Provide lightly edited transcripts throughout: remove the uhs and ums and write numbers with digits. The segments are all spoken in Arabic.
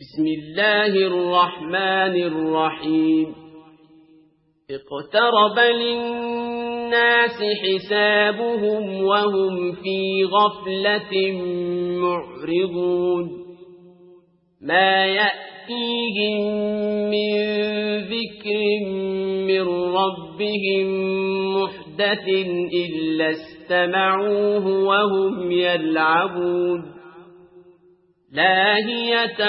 بسم الله الرحمن الرحيم اقترب للناس حسابهم وهم في غفلة معرضون ما يأتيهم من ذكر من ربهم محدث إلا استمعوه وهم يلعبون لاهية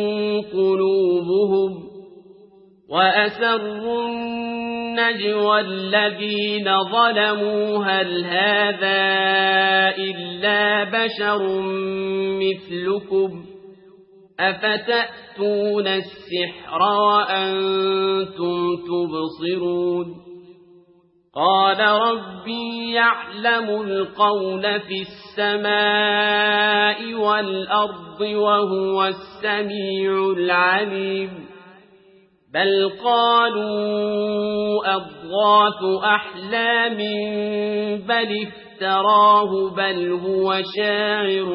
قلوبهم وأسروا النجوى الذين ظلموا هل هذا إلا بشر مثلكم أفتأتون السحر وأنتم تبصرون قال ربي يعلم القول في السماء والأرض وهو السميع العليم بل قالوا أضغاث أحلام بل افتراه بل هو شاعر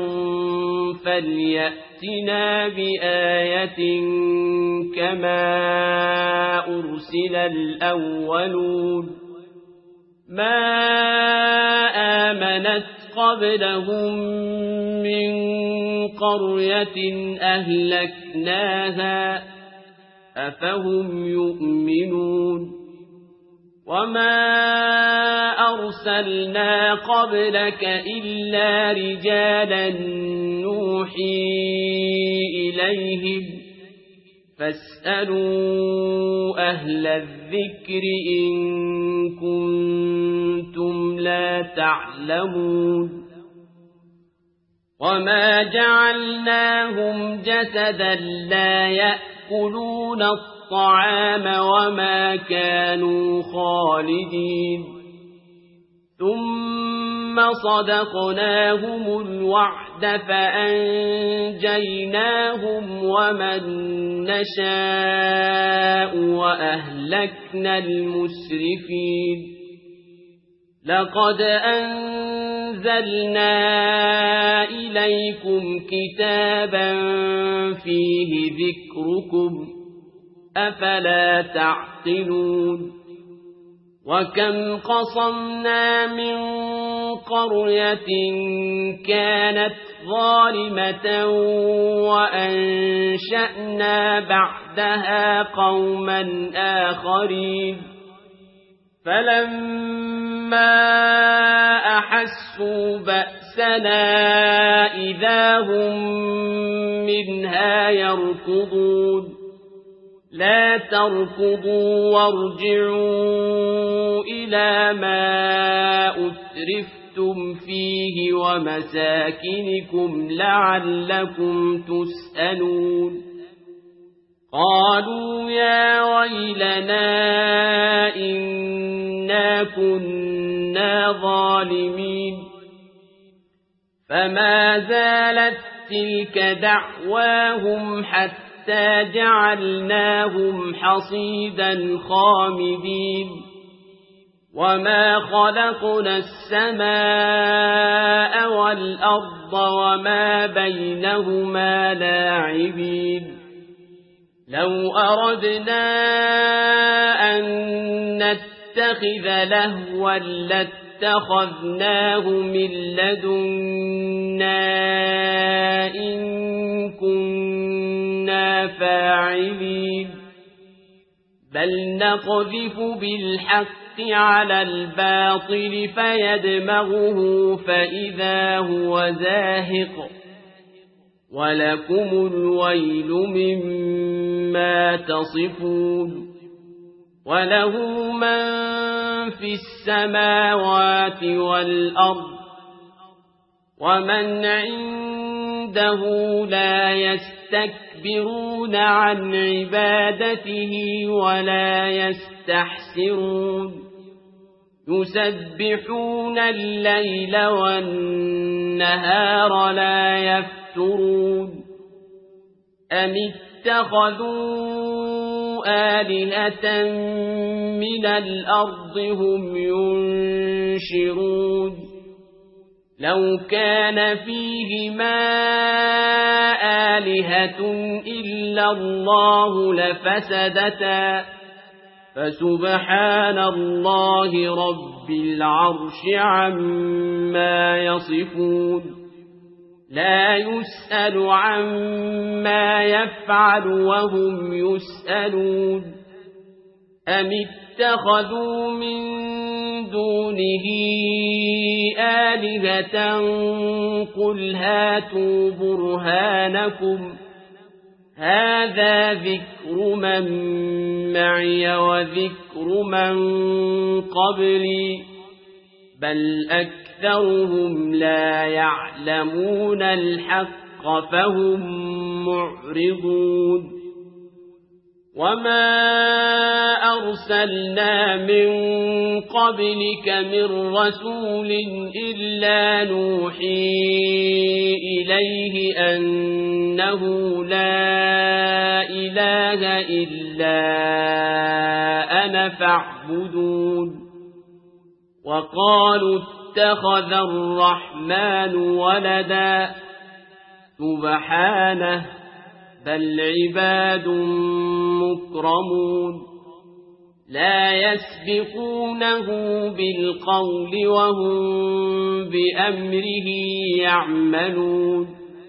فليأتنا بآية كما أرسل الأولون ما آمنت قبلهم من قرية أهلكناها أفهم يؤمنون وما أرسلنا قبلك إلا رجالا نوحي إليهم فاسألوا أهل الذكر إن كنتم لا تعلمون وما جعلناهم جسدا لا يأكلون الطعام وما كانوا خالدين ثم صدقناهم الوعد فأنجيناهم ومن نشاء وأهلكنا المسرفين لقد أنزلنا إليكم كتابا فيه ذكركم أفلا تعقلون وكم قصمنا من قرية كانت ظالمة وأنشأنا بعدها قوما آخرين فلما أحسوا بأسنا إذا هم منها يركضون لا تركضوا وارجعوا إلى ما أترفتم فيه ومساكنكم لعلكم تسألون قالوا يا ويلنا إنا كنا ظالمين فما زالت تلك دعواهم حتى جعلناهم حصيدا خامدين وما خلقنا السماء والأرض وما بينهما لاعبين لو أردنا أن نتخذ لهوا لاتخذناه من لدنا إن كنا فاعلين بل نقذف بالحق على الباطل فيدمغه فإذا هو زاهق ولكم الويل مما تصفون وله من في السماوات والأرض ومن عنده لا يستكبرون عن عبادته ولا يستحسرون يسبحون الليل والنهار لا يفترون أم اتخذوا آلهة من الأرض هم ينشرون لو كان فيهما آلهة إلا الله لفسدتا فسبحان الله رب العرش عما يصفون لا يسأل عما يفعل وهم يسألون أم اتخذوا من دونه آلهة قل هاتوا برهانكم هذا ذكر من معي وذكر من قبلي بل أكثرهم لا يعلمون الحق فهم معرضون وما أرسلنا من قبلك من رسول إلا نوحي إليه أنه لا إله إلا أنا فاعبدون وقالوا اتخذ الرحمن ولدا سبحانه بل عباد مكرمون لا يسبقونه بالقول وهم بأمره يعملون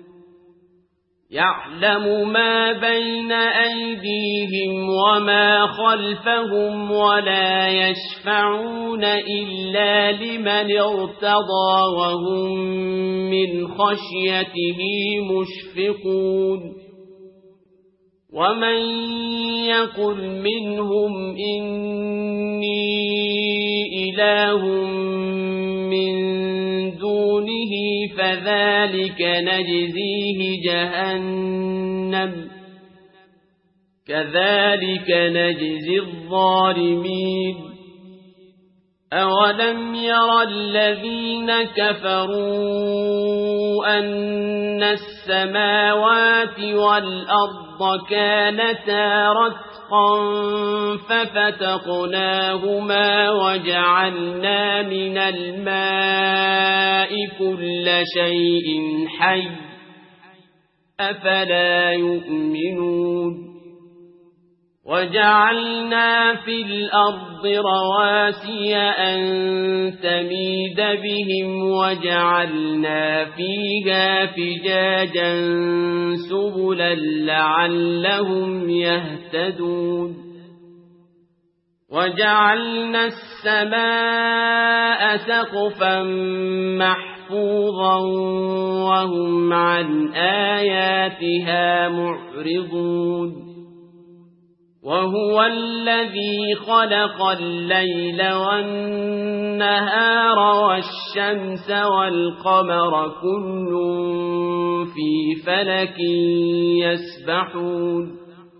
يعلم ما بين أيديهم وما خلفهم ولا يشفعون إلا لمن ارتضى وهم من خشيته مشفقون ومن يقل منهم إني إله من دونه فذلك نجزيه جهنم كذلك نجزي الظالمين أولم ير الذين كفروا أن السماوات والأرض كانتا رتقا ففتقناهما وجعلنا من الماء كل شيء حي أفلا يؤمنون وجعلنا في الأرض رواسي أن تميد بهم وجعلنا فيها فجاجا سبلا لعلهم يهتدون وجعلنا السماء سقفا محفوظا وهم عن آياتها معرضون وهو الذي خلق الليل والنهار والشمس والقمر كل في فلك يسبحون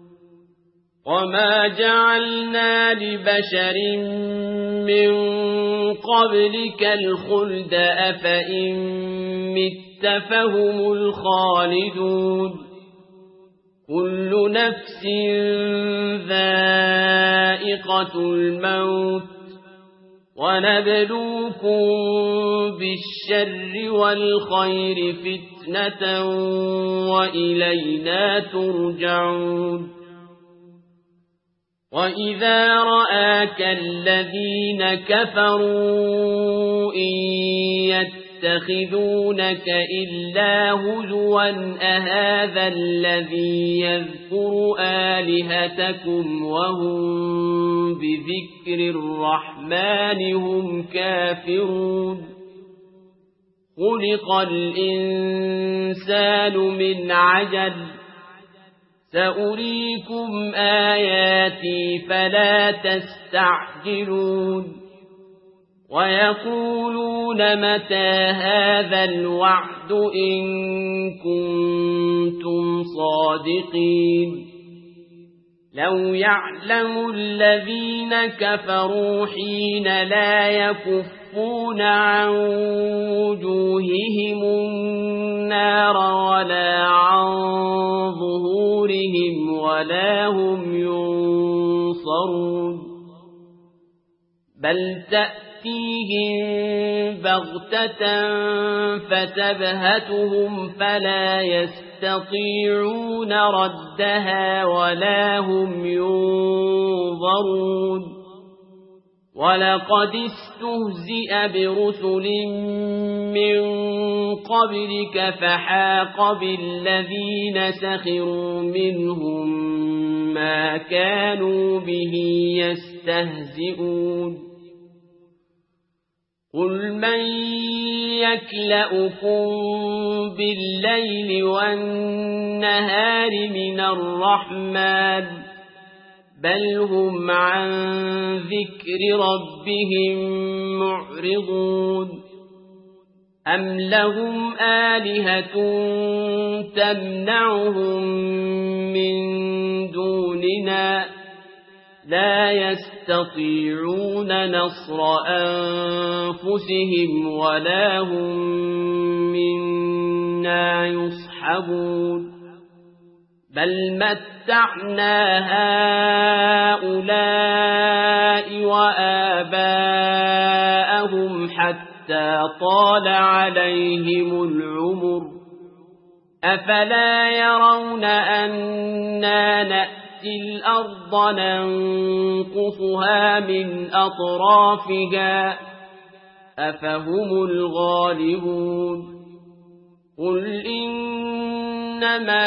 وما جعلنا لبشر من قبلك الخلد أفإن مت فهم الخالدون كل نفس ذائقة الموت ونبلوكم بالشر والخير فتنة وإلينا ترجعون وإذا رآك الذين كفروا إن يتخذونك إلا هزوا أهذا الذي يذكر آلهتكم وهم بذكر الرحمن هم كافرون خلق الإنسان من عجل سأريكم آياتي فلا تستعجلون ويقولون متى هذا الوعد إن كنتم صادقين لو يعلم الذين كفروا حين لا يكفون عن وجوههم النار ولا عن ظهورهم ولا هم ينصرون بل تأتيهم تأتيهم بغتة فتبهتهم فلا يستطيعون ردها ولا هم ينظرون ولقد استهزئ برسل من قبلك فحاق بالذين سخروا منهم ما كانوا به يستهزئون قل من يكلؤكم بالليل والنهار من الرحمن بل هم عن ذكر ربهم معرضون أم لهم آلهة تمنعهم من دوننا لا يستطيعون نصر أنفسهم ولا هم منا يصحبون بل متعنا هؤلاء وآباءهم حتى طال عليهم العمر أفلا يرون أنا نأتي الأرض ننقصها من أطرافها أفهم الغالبون قل إنما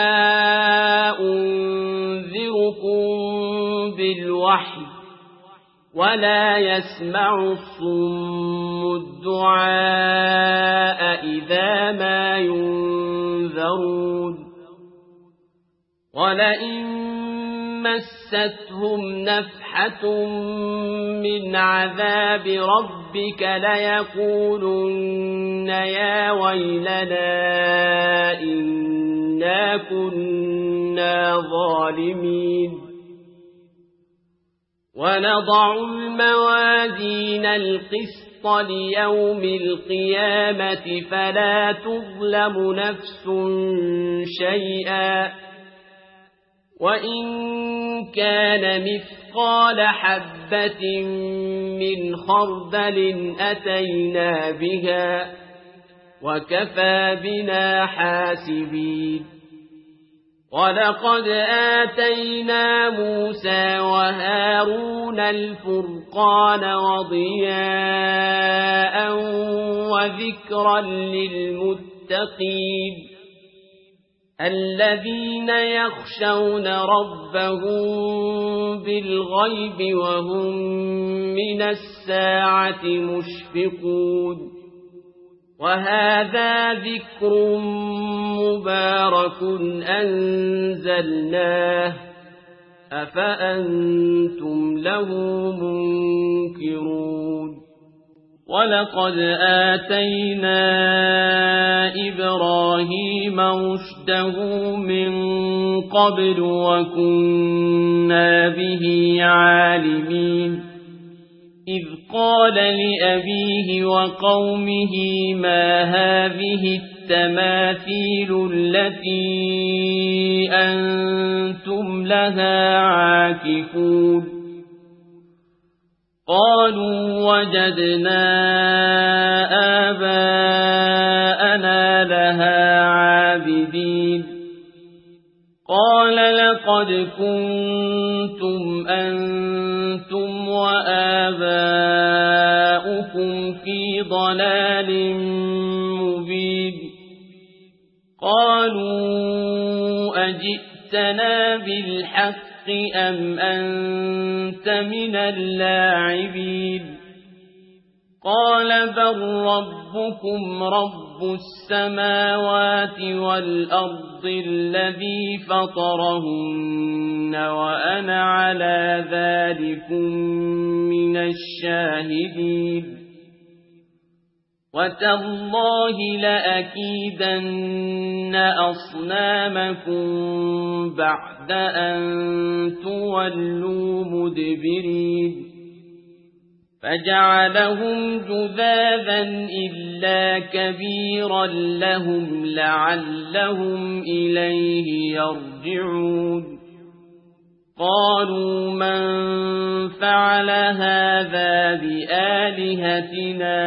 أنذركم بالوحي ولا يسمع الصم الدعاء إذا ما ينذرون ولئن مستهم نفحة من عذاب ربك ليقولن يا ويلنا إنا كنا ظالمين ونضع الموازين القسط ليوم القيامة فلا تظلم نفس شيئا وإن كان مثقال حبة من خردل أتينا بها وكفى بنا حاسبين ولقد آتينا موسى وهارون الفرقان وضياء وذكرا للمتقين الذين يخشون ربهم بالغيب وهم من الساعة مشفقون وهذا ذكر مبارك أنزلناه أفأنتم له منكرون ولقد آتينا إبراهيم رشده من قبل وكنا به عالمين إذ قال لأبيه وقومه ما هذه التماثيل التي أنتم لها عاكفون قالوا وجدنا آباءنا لها عابدين قال لقد كنتم أنتم وآباؤكم في ضلال مبين قالوا أجئتنا بالحق أم أنت من اللاعبين قال بل ربكم رب السماوات والأرض الذي فطرهن وأنا على ذلكم من الشاهدين وتالله لأكيدن أصنامكم بعد أن تولوا مدبرين فجعلهم جذاذا إلا كبيرا لهم لعلهم إليه يرجعون قالوا من فعل هذا بآلهتنا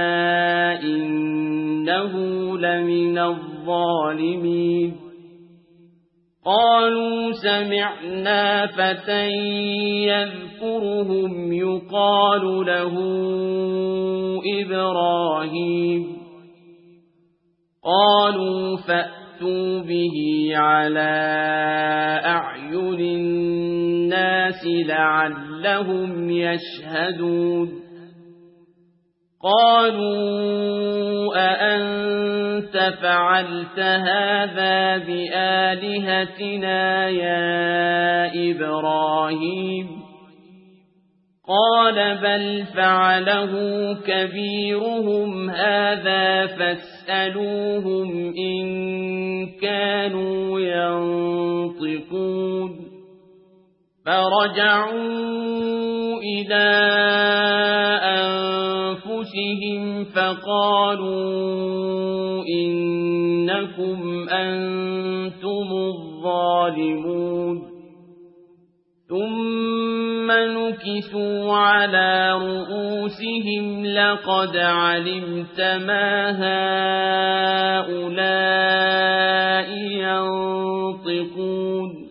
إنه لمن الظالمين قالوا سمعنا فتى يذكرهم يقال له إبراهيم قالوا فأتوا به على أعين الناس لعلهم يشهدون قالوا أأنت فعلت هذا بآلهتنا يا إبراهيم قال بل فعله كبيرهم هذا فاسألوهم إن كانوا ينطقون فرجعوا إلى أنفسهم فقالوا إنكم أنتم الظالمون ثم نكسوا على رؤوسهم لقد علمت ما هؤلاء ينطقون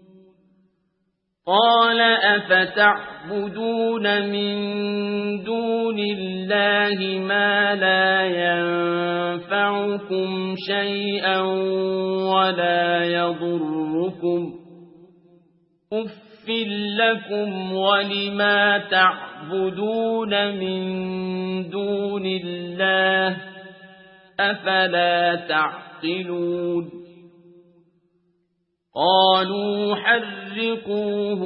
قال أفتعبدون من دون الله ما لا ينفعكم شيئا ولا يضركم أف لكم ولما تعبدون من دون الله أفلا تعقلون قالوا حرقوه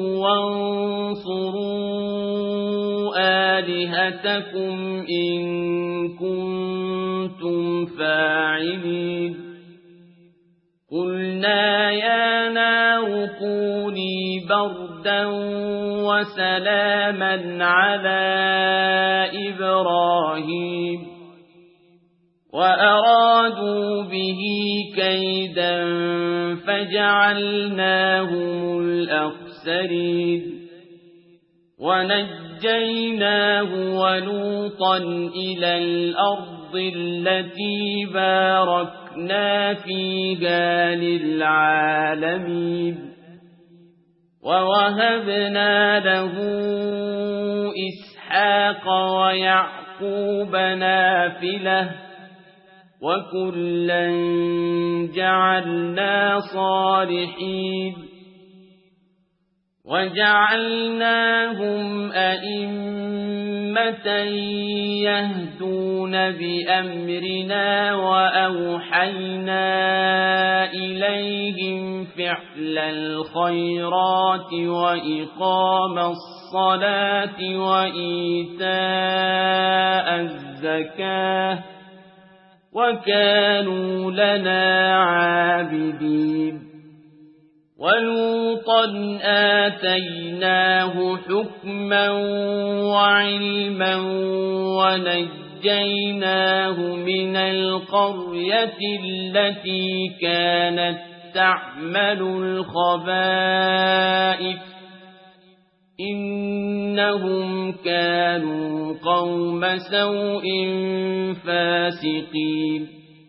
وانصروا آلهتكم إن كنتم فاعلين قلنا يا نار كوني بردا وسلاما على إبراهيم وأرادوا به كيدا فجعلناهم الأخسرين ونجيناه ولوطا إلى الأرض التي باركنا فيها للعالمين ووهبنا له إسحاق ويعقوب نافلة وكلا جعلنا صالحين وجعلناهم أئمة يهدون بأمرنا وأوحينا إليهم فعل الخيرات وإقام الصلاة وإيتاء الزكاة وكانوا لنا عابدين ولوطا آتيناه حكما وعلما ونجيناه من القرية التي كانت تعمل الخبائث إنهم كانوا قوم سوء فاسقين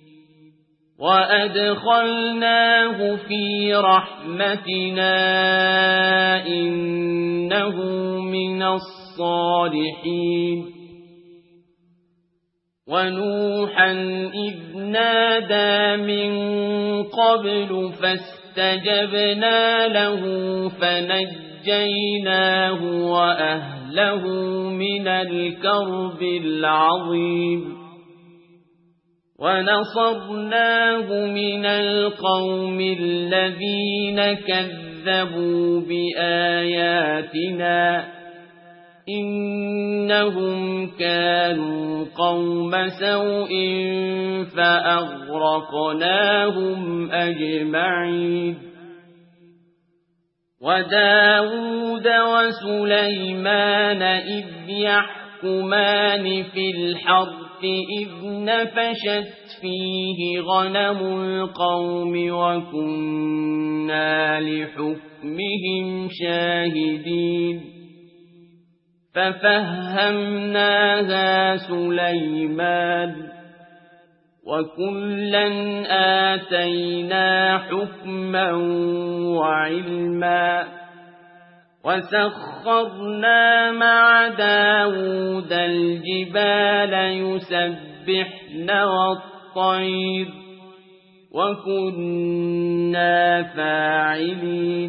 وأدخلناه في رحمتنا إنه من الصالحين ونوحا إذ نادى من قبل فاستجبنا له فنجيناه وأهله من الكرب العظيم ونصرناه من القوم الذين كذبوا بآياتنا إنهم كانوا قوم سوء فأغرقناهم أجمعين وداود وسليمان إذ يحكمان في الحرث إذ نفشت فيه غنم القوم وكنا لحكمهم شاهدين ففهمناها سليمان وكلا آتينا حكما وعلما وسخرنا مع داود الجبال يسبحن والطير وكنا فاعلين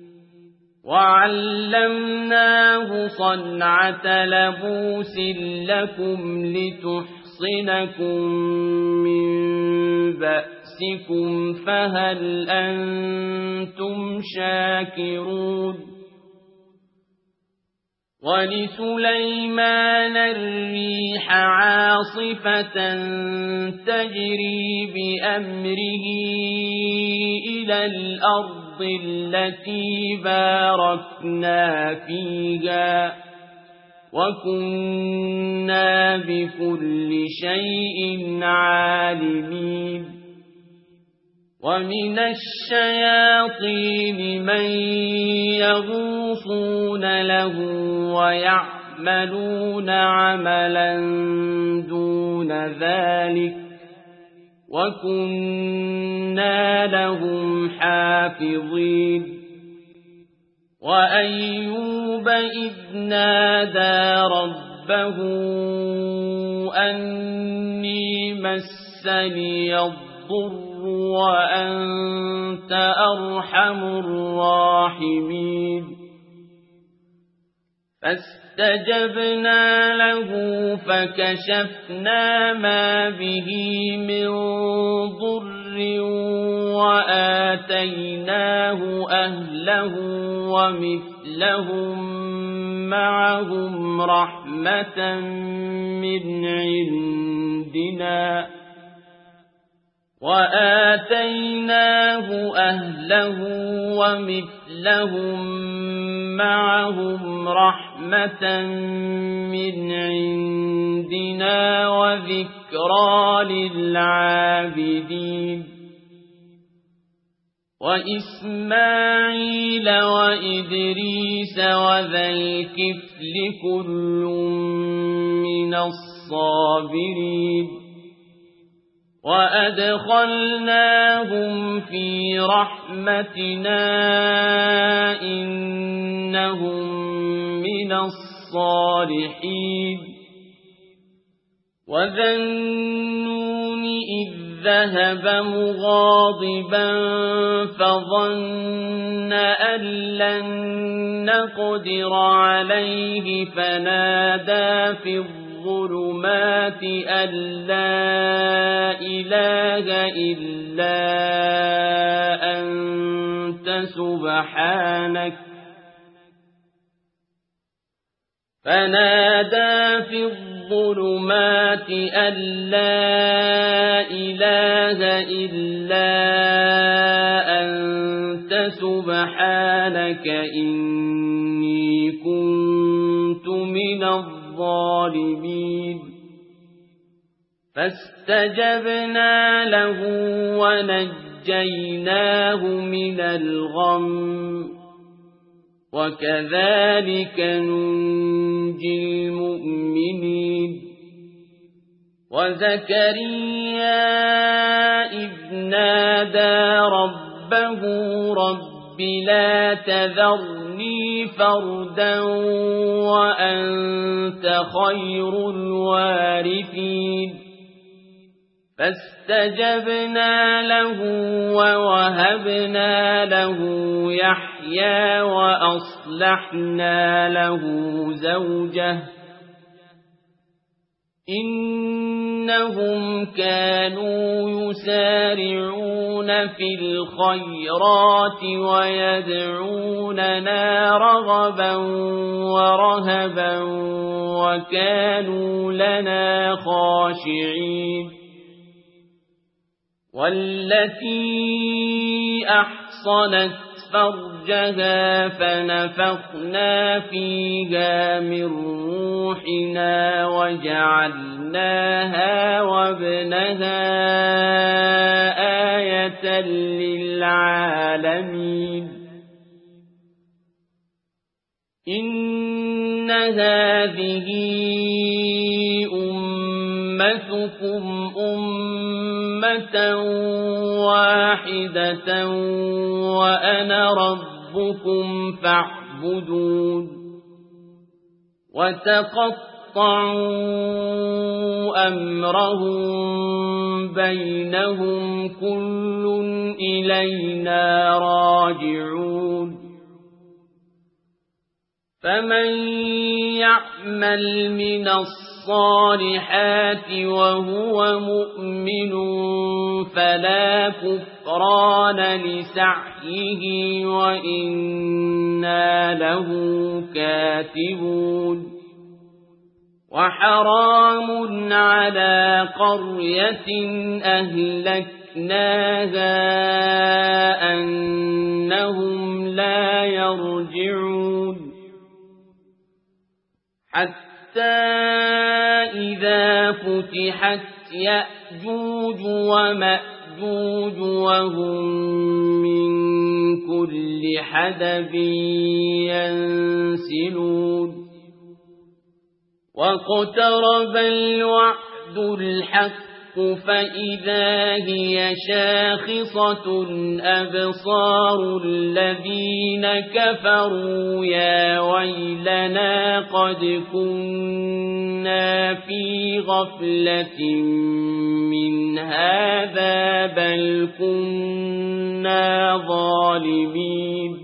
وعلمناه صنعة لبوس لكم لتحصنكم من بأسكم فهل أنتم شاكرون ولسليمان الريح عاصفة تجري بأمره إلى الأرض التي باركنا فيها وكنا بكل شيء عالمين ومن الشياطين من يغوصون له ويعملون عملا دون ذلك وكنا لهم حافظين وأيوب إذ نادى ربه أني مسني الضر وأنت أرحم الراحمين فاستجبنا له فكشفنا ما به من ضر وآتيناه أهله ومثلهم معهم رحمة من عندنا وذكرى للعابدين وإسماعيل وإدريس وذا الكفل كل من الصابرين وأدخلناهم في رحمتنا إنهم من الصالحين وذا النون إذ ذهب مغاضبا فظن أن لن نقدر عليه فنادى في الظلمات أن لا إله إلا أنت سبحانك إني كنت من الظالمين فاستجبنا له ونجيناه من الغم وكذلك ننجي المؤمنين وزكريا إذ نادى ربه رب لا تذرني فردا وأنت خير الوارثين فاستجبنا له ووهبنا له يحيى وأصلحنا له زوجه إنهم كانوا يسارعون في الخيرات ويدعوننا رغبا ورهبا وكانوا لنا خاشعين والتي أحصنت فرجها فنفخنا فيها من روحنا وجعلناها وابنها آية للعالمين إن هذه أمتكم أمة واحدة وأنا ربكم فاعبدون وتقطعوا أمرهم بينهم كل إلينا راجعون فمن يعمل من الصالحات وهو مؤمن فلا كفران لسعيه وإنا له كاتبون وحرام على قرية أهلكناها أنهم لا يرجعون حتى إذا فتحت يأجوج ومأجوج وهم من كل حدب ينسلون واقترب الوعد الحق فإذا هي شاخصة أبصار الذين كفروا يا ويلنا قد كنا في غفلة من هذا بل كنا ظالمين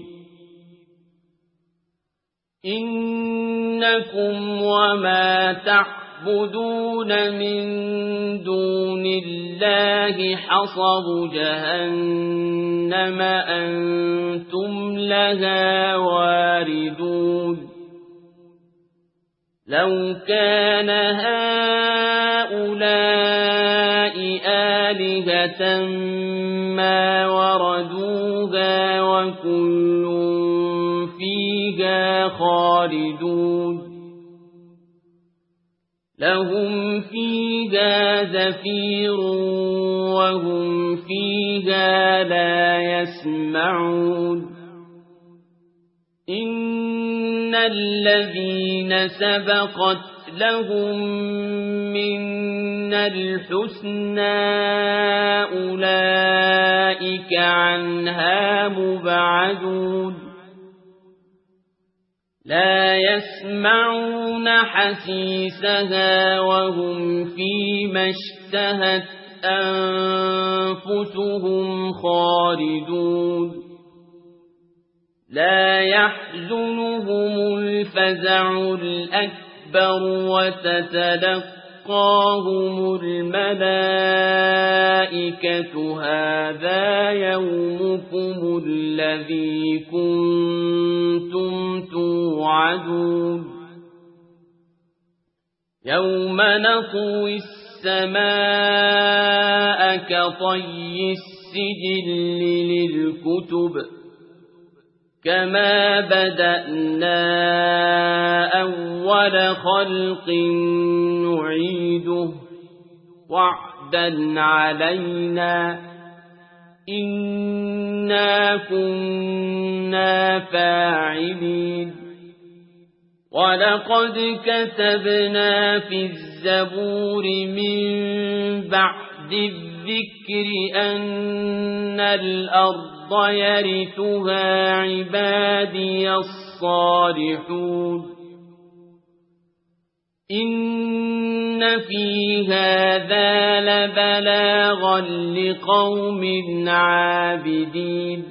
إنكم وما تعبدون من دون الله حصب جهنم أنتم لها واردون لو كان هؤلاء آلهة ما وردوها وكل فيها خالدون لهم فيها زفير وهم فيها لا يسمعون إن الذين سبقت لهم منا الحسنى أولئك عنها مبعدون لا يسمعون حسيسها وهم فيما اشتهت أنفسهم خالدون لا يحزنهم الفزع الأكبر وتتلقاهم الملائكة هذا يومكم الذي كنتم توعدون يوم نطوي السماء كطي السجل للكتب كما بدأنا أول خلق نعيده وعدا علينا إنا كنا فاعلين ولقد كتبنا في الزبور من بعد الذكر أن الأرض يرثها عبادي الصالحون إن في هذا لبلاغا لقوم عابدين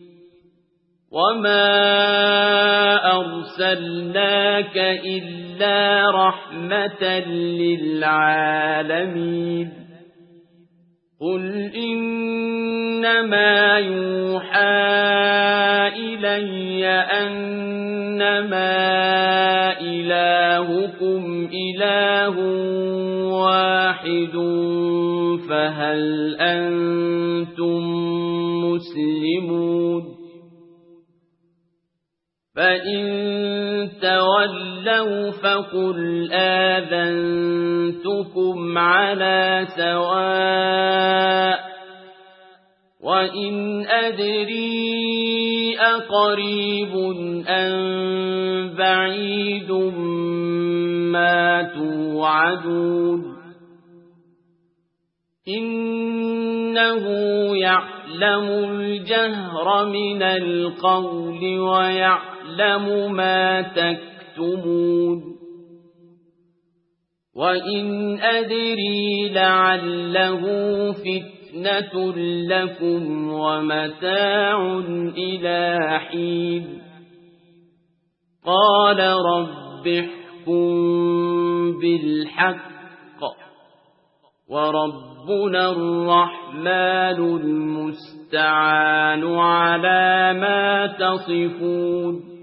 وما أرسلناك إلا رحمة للعالمين قل إنما يوحى إلي أنما إلهكم إله واحد فهل أنتم مسلمون فإن تولوا فقل آذنتكم على سواء وإن أدري أقريب أم بعيد ما توعدون إنه يعلم الجهر من القول ويعلم ما تكتمون وإن أدري لعله فتنة لكم ومتاع إلى حين قال رب احكم بالحق وربنا الرحمن المستعان على ما تصفون